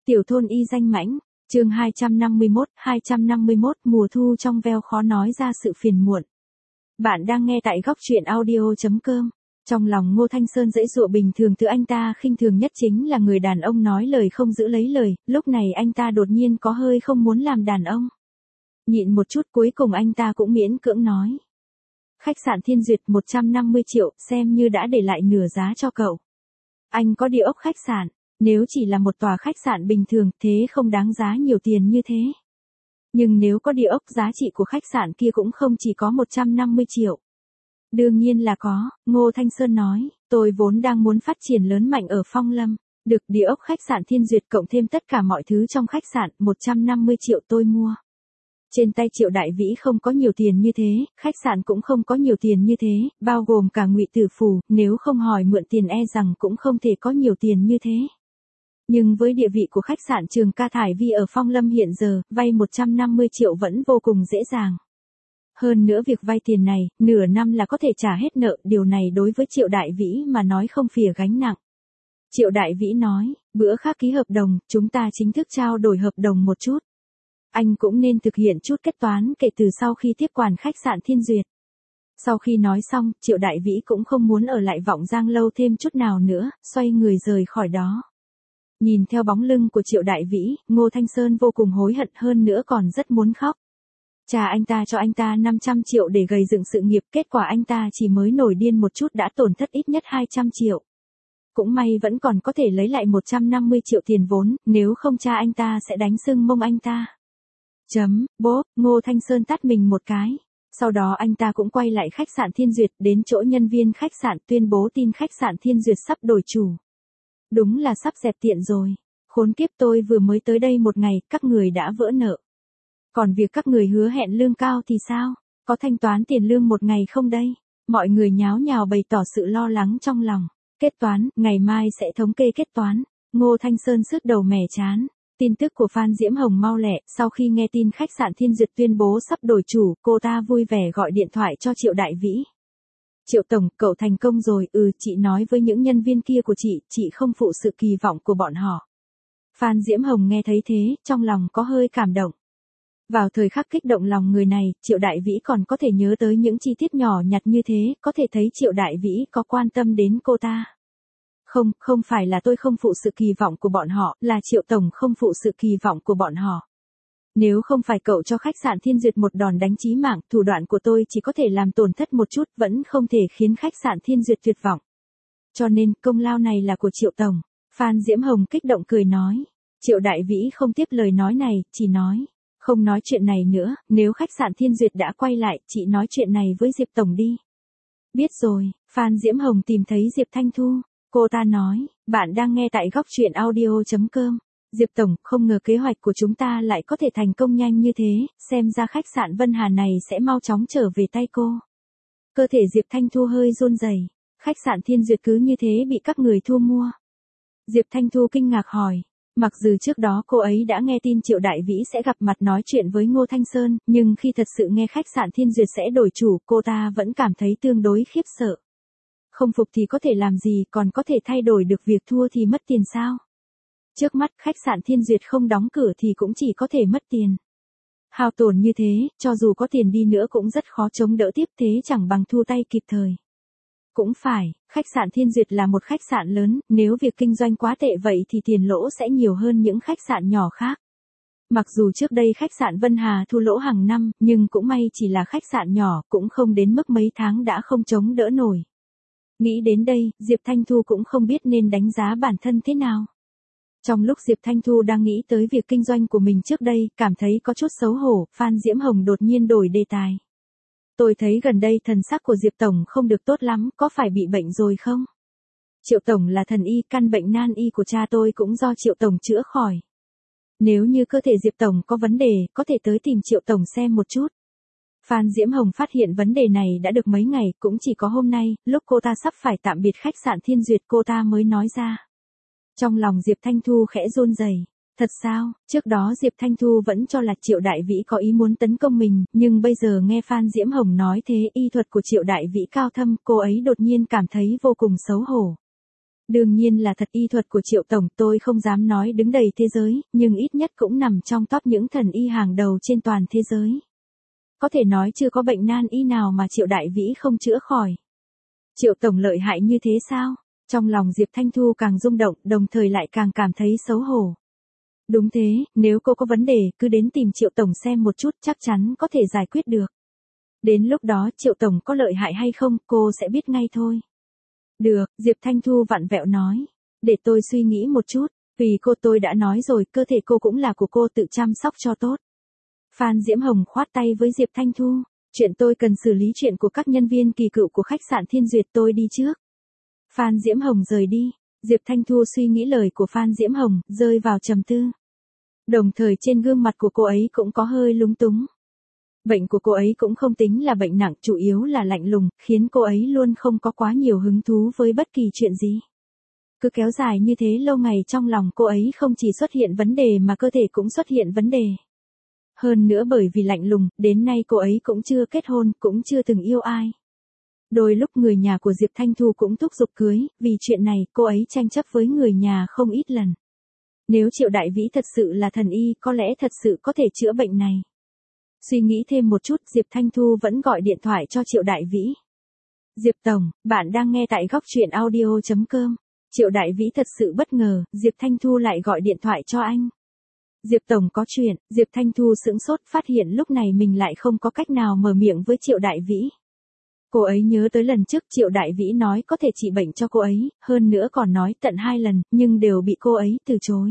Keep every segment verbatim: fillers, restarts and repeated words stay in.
Tiểu thôn y danh mãnh, chương hai trăm năm mươi mốt, hai trăm năm mươi mốt mùa thu trong veo khó nói ra sự phiền muộn. Bạn đang nghe tại góc truyện audio chấm com. Trong lòng Ngô Thanh Sơn dãy dụa bình thường thứ anh ta khinh thường nhất chính là người đàn ông nói lời không giữ lấy lời, lúc này anh ta đột nhiên có hơi không muốn làm đàn ông. Nhịn một chút cuối cùng anh ta cũng miễn cưỡng nói. Khách sạn Thiên Duyệt một trăm năm mươi triệu, xem như đã để lại nửa giá cho cậu. Anh có địa ốc khách sạn, nếu chỉ là một tòa khách sạn bình thường thế không đáng giá nhiều tiền như thế. Nhưng nếu có địa ốc giá trị của khách sạn kia cũng không chỉ có một trăm năm mươi triệu. Đương nhiên là có, Ngô Thanh Sơn nói, tôi vốn đang muốn phát triển lớn mạnh ở Phong Lâm, được địa ốc khách sạn Thiên Duyệt cộng thêm tất cả mọi thứ trong khách sạn, một trăm năm mươi triệu tôi mua. Trên tay Triệu Đại Vĩ không có nhiều tiền như thế, khách sạn cũng không có nhiều tiền như thế, bao gồm cả Ngụy Tử Phù, nếu không hỏi mượn tiền e rằng cũng không thể có nhiều tiền như thế. Nhưng với địa vị của khách sạn Trường Ca Thải Vi ở Phong Lâm hiện giờ, vay một trăm năm mươi triệu vẫn vô cùng dễ dàng. Hơn nữa việc vay tiền này, nửa năm là có thể trả hết nợ, điều này đối với Triệu Đại Vĩ mà nói không phìa gánh nặng. Triệu Đại Vĩ nói, bữa khác ký hợp đồng, chúng ta chính thức trao đổi hợp đồng một chút. Anh cũng nên thực hiện chút kết toán kể từ sau khi tiếp quản khách sạn Thiên Duyệt. Sau khi nói xong, Triệu Đại Vĩ cũng không muốn ở lại Vọng Giang lâu thêm chút nào nữa, xoay người rời khỏi đó. Nhìn theo bóng lưng của Triệu Đại Vĩ, Ngô Thanh Sơn vô cùng hối hận hơn nữa còn rất muốn khóc. Cha anh ta cho anh ta năm trăm triệu để gầy dựng sự nghiệp, kết quả anh ta chỉ mới nổi điên một chút đã tổn thất ít nhất hai trăm triệu. Cũng may vẫn còn có thể lấy lại một trăm năm mươi triệu tiền vốn, nếu không cha anh ta sẽ đánh sưng mông anh ta. Chấm, bốp, Ngô Thanh Sơn tát mình một cái. Sau đó anh ta cũng quay lại khách sạn Thiên Duyệt, đến chỗ nhân viên khách sạn tuyên bố tin khách sạn Thiên Duyệt sắp đổi chủ. Đúng là sắp dẹp tiện rồi. Khốn kiếp, tôi vừa mới tới đây một ngày, các người đã vỡ nợ. Còn việc các người hứa hẹn lương cao thì sao? Có thanh toán tiền lương một ngày không đây? Mọi người nháo nhào bày tỏ sự lo lắng trong lòng. Kết toán, ngày mai sẽ thống kê kết toán. Ngô Thanh Sơn sứt đầu mẻ chán. Tin tức của Phan Diễm Hồng mau lẹ, sau khi nghe tin khách sạn Thiên Duyệt tuyên bố sắp đổi chủ, cô ta vui vẻ gọi điện thoại cho Triệu Đại Vĩ. Triệu Tổng, cậu thành công rồi, ừ, chị nói với những nhân viên kia của chị, chị không phụ sự kỳ vọng của bọn họ. Phan Diễm Hồng nghe thấy thế, trong lòng có hơi cảm động. Vào thời khắc kích động lòng người này, Triệu Đại Vĩ còn có thể nhớ tới những chi tiết nhỏ nhặt như thế, có thể thấy Triệu Đại Vĩ có quan tâm đến cô ta. Không, không phải là tôi không phụ sự kỳ vọng của bọn họ, là Triệu Tổng không phụ sự kỳ vọng của bọn họ. Nếu không phải cậu cho khách sạn Thiên Duyệt một đòn đánh chí mạng, thủ đoạn của tôi chỉ có thể làm tổn thất một chút, vẫn không thể khiến khách sạn Thiên Duyệt tuyệt vọng. Cho nên, công lao này là của Triệu Tổng. Phan Diễm Hồng kích động cười nói. Triệu Đại Vĩ không tiếp lời nói này, chỉ nói. Không nói chuyện này nữa, nếu khách sạn Thiên Duyệt đã quay lại, chị nói chuyện này với Diệp Tổng đi. Biết rồi, Phan Diễm Hồng tìm thấy Diệp Thanh Thu. Cô ta nói, bạn đang nghe tại góc truyện audio chấm com. Diệp Tổng, không ngờ kế hoạch của chúng ta lại có thể thành công nhanh như thế, xem ra khách sạn Vân Hà này sẽ mau chóng trở về tay cô. Cơ thể Diệp Thanh Thu hơi run rẩy. Khách sạn Thiên Duyệt cứ như thế bị các người thu mua. Diệp Thanh Thu kinh ngạc hỏi. Mặc dù trước đó cô ấy đã nghe tin Triệu Đại Vĩ sẽ gặp mặt nói chuyện với Ngô Thanh Sơn, nhưng khi thật sự nghe khách sạn Thiên Duyệt sẽ đổi chủ, cô ta vẫn cảm thấy tương đối khiếp sợ. Không phục thì có thể làm gì, còn có thể thay đổi được việc thua thì mất tiền sao? Trước mắt khách sạn Thiên Duyệt không đóng cửa thì cũng chỉ có thể mất tiền. Hao tổn như thế, cho dù có tiền đi nữa cũng rất khó chống đỡ tiếp, thế chẳng bằng thu tay kịp thời. Cũng phải, khách sạn Thiên Duyệt là một khách sạn lớn, nếu việc kinh doanh quá tệ vậy thì tiền lỗ sẽ nhiều hơn những khách sạn nhỏ khác. Mặc dù trước đây khách sạn Vân Hà thu lỗ hàng năm, nhưng cũng may chỉ là khách sạn nhỏ, cũng không đến mức mấy tháng đã không chống đỡ nổi. Nghĩ đến đây, Diệp Thanh Thu cũng không biết nên đánh giá bản thân thế nào. Trong lúc Diệp Thanh Thu đang nghĩ tới việc kinh doanh của mình trước đây, cảm thấy có chút xấu hổ, Phan Diễm Hồng đột nhiên đổi đề tài. Tôi thấy gần đây thần sắc của Diệp Tổng không được tốt lắm, có phải bị bệnh rồi không? Triệu Tổng là thần y, căn bệnh nan y của cha tôi cũng do Triệu Tổng chữa khỏi. Nếu như cơ thể Diệp Tổng có vấn đề, có thể tới tìm Triệu Tổng xem một chút. Phan Diễm Hồng phát hiện vấn đề này đã được mấy ngày, cũng chỉ có hôm nay, lúc cô ta sắp phải tạm biệt khách sạn Thiên Duyệt cô ta mới nói ra. Trong lòng Diệp Thanh Thu khẽ run rẩy. Thật sao, trước đó Diệp Thanh Thu vẫn cho là Triệu Đại Vĩ có ý muốn tấn công mình, nhưng bây giờ nghe Phan Diễm Hồng nói thế, y thuật của Triệu Đại Vĩ cao thâm, cô ấy đột nhiên cảm thấy vô cùng xấu hổ. Đương nhiên là thật, y thuật của Triệu Tổng tôi không dám nói đứng đầy thế giới, nhưng ít nhất cũng nằm trong top những thần y hàng đầu trên toàn thế giới. Có thể nói chưa có bệnh nan y nào mà Triệu Đại Vĩ không chữa khỏi. Triệu Tổng lợi hại như thế sao? Trong lòng Diệp Thanh Thu càng rung động, đồng thời lại càng cảm thấy xấu hổ. Đúng thế, nếu cô có vấn đề, cứ đến tìm Triệu Tổng xem một chút, chắc chắn có thể giải quyết được. Đến lúc đó Triệu Tổng có lợi hại hay không, cô sẽ biết ngay thôi. Được, Diệp Thanh Thu vặn vẹo nói. Để tôi suy nghĩ một chút, vì cô tôi đã nói rồi, cơ thể cô cũng là của cô, tự chăm sóc cho tốt. Phan Diễm Hồng khoát tay với Diệp Thanh Thu. Chuyện tôi cần xử lý chuyện của các nhân viên kỳ cựu của khách sạn Thiên Duyệt, tôi đi trước. Phan Diễm Hồng rời đi. Diệp Thanh Thu suy nghĩ lời của Phan Diễm Hồng, rơi vào trầm tư. Đồng thời trên gương mặt của cô ấy cũng có hơi lúng túng. Bệnh của cô ấy cũng không tính là bệnh nặng, chủ yếu là lạnh lùng, khiến cô ấy luôn không có quá nhiều hứng thú với bất kỳ chuyện gì. Cứ kéo dài như thế lâu ngày, trong lòng cô ấy không chỉ xuất hiện vấn đề mà cơ thể cũng xuất hiện vấn đề. Hơn nữa bởi vì lạnh lùng, đến nay cô ấy cũng chưa kết hôn, cũng chưa từng yêu ai. Đôi lúc người nhà của Diệp Thanh Thu cũng thúc giục cưới, vì chuyện này cô ấy tranh chấp với người nhà không ít lần. Nếu Triệu Đại Vĩ thật sự là thần y, có lẽ thật sự có thể chữa bệnh này. Suy nghĩ thêm một chút, Diệp Thanh Thu vẫn gọi điện thoại cho Triệu Đại Vĩ. Diệp Tổng, bạn đang nghe tại góc truyện audio chấm com. Triệu Đại Vĩ thật sự bất ngờ, Diệp Thanh Thu lại gọi điện thoại cho anh. Diệp Tổng có chuyện, Diệp Thanh Thu sững sốt, phát hiện lúc này mình lại không có cách nào mở miệng với Triệu Đại Vĩ. Cô ấy nhớ tới lần trước Triệu Đại Vĩ nói có thể trị bệnh cho cô ấy, hơn nữa còn nói tận hai lần, nhưng đều bị cô ấy từ chối.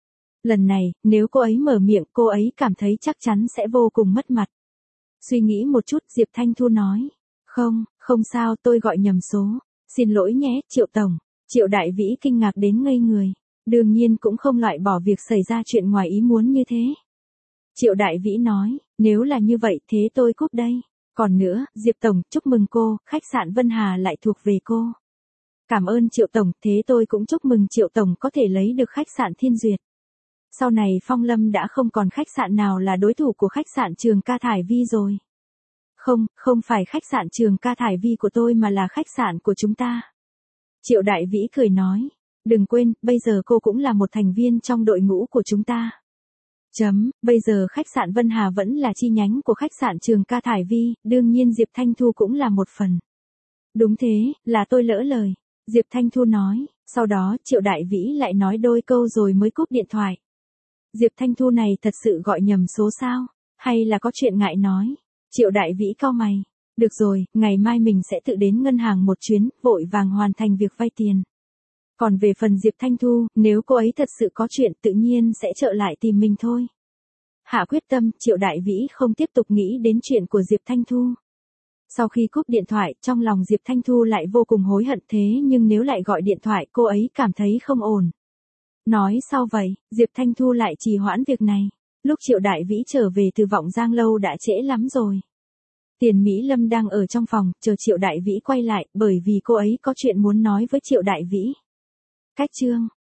Lần này, nếu cô ấy mở miệng, cô ấy cảm thấy chắc chắn sẽ vô cùng mất mặt. Suy nghĩ một chút, Diệp Thanh Thu nói. Không, không sao, tôi gọi nhầm số. Xin lỗi nhé, Triệu Tổng. Triệu Đại Vĩ kinh ngạc đến ngây người. Đương nhiên cũng không loại bỏ việc xảy ra chuyện ngoài ý muốn như thế. Triệu Đại Vĩ nói, nếu là như vậy thế tôi cúp đây. Còn nữa, Diệp Tổng, chúc mừng cô, khách sạn Vân Hà lại thuộc về cô. Cảm ơn Triệu Tổng, thế tôi cũng chúc mừng Triệu Tổng có thể lấy được khách sạn Thiên Duyệt. Sau này Phong Lâm đã không còn khách sạn nào là đối thủ của khách sạn Trường Ca Thải Vi rồi. Không, không phải khách sạn Trường Ca Thải Vi của tôi mà là khách sạn của chúng ta. Triệu Đại Vĩ cười nói, đừng quên, bây giờ cô cũng là một thành viên trong đội ngũ của chúng ta. Chấm, bây giờ khách sạn Vân Hà vẫn là chi nhánh của khách sạn Trường Ca Thải Vi, đương nhiên Diệp Thanh Thu cũng là một phần. Đúng thế, là tôi lỡ lời. Diệp Thanh Thu nói, sau đó Triệu Đại Vĩ lại nói đôi câu rồi mới cúp điện thoại. Diệp Thanh Thu này thật sự gọi nhầm số sao, hay là có chuyện ngại nói. Triệu Đại Vĩ cau mày. Được rồi, ngày mai mình sẽ tự đến ngân hàng một chuyến, vội vàng hoàn thành việc vay tiền. Còn về phần Diệp Thanh Thu, nếu cô ấy thật sự có chuyện tự nhiên sẽ trở lại tìm mình thôi. Hạ quyết tâm, Triệu Đại Vĩ không tiếp tục nghĩ đến chuyện của Diệp Thanh Thu. Sau khi cúp điện thoại, trong lòng Diệp Thanh Thu lại vô cùng hối hận, thế nhưng nếu lại gọi điện thoại cô ấy cảm thấy không ổn. Nói sao vậy, Diệp Thanh Thu lại trì hoãn việc này. Lúc Triệu Đại Vĩ trở về từ Vọng Giang lâu đã trễ lắm rồi. Tiền Mỹ Lâm đang ở trong phòng, chờ Triệu Đại Vĩ quay lại, bởi vì cô ấy có chuyện muốn nói với Triệu Đại Vĩ. Cách chương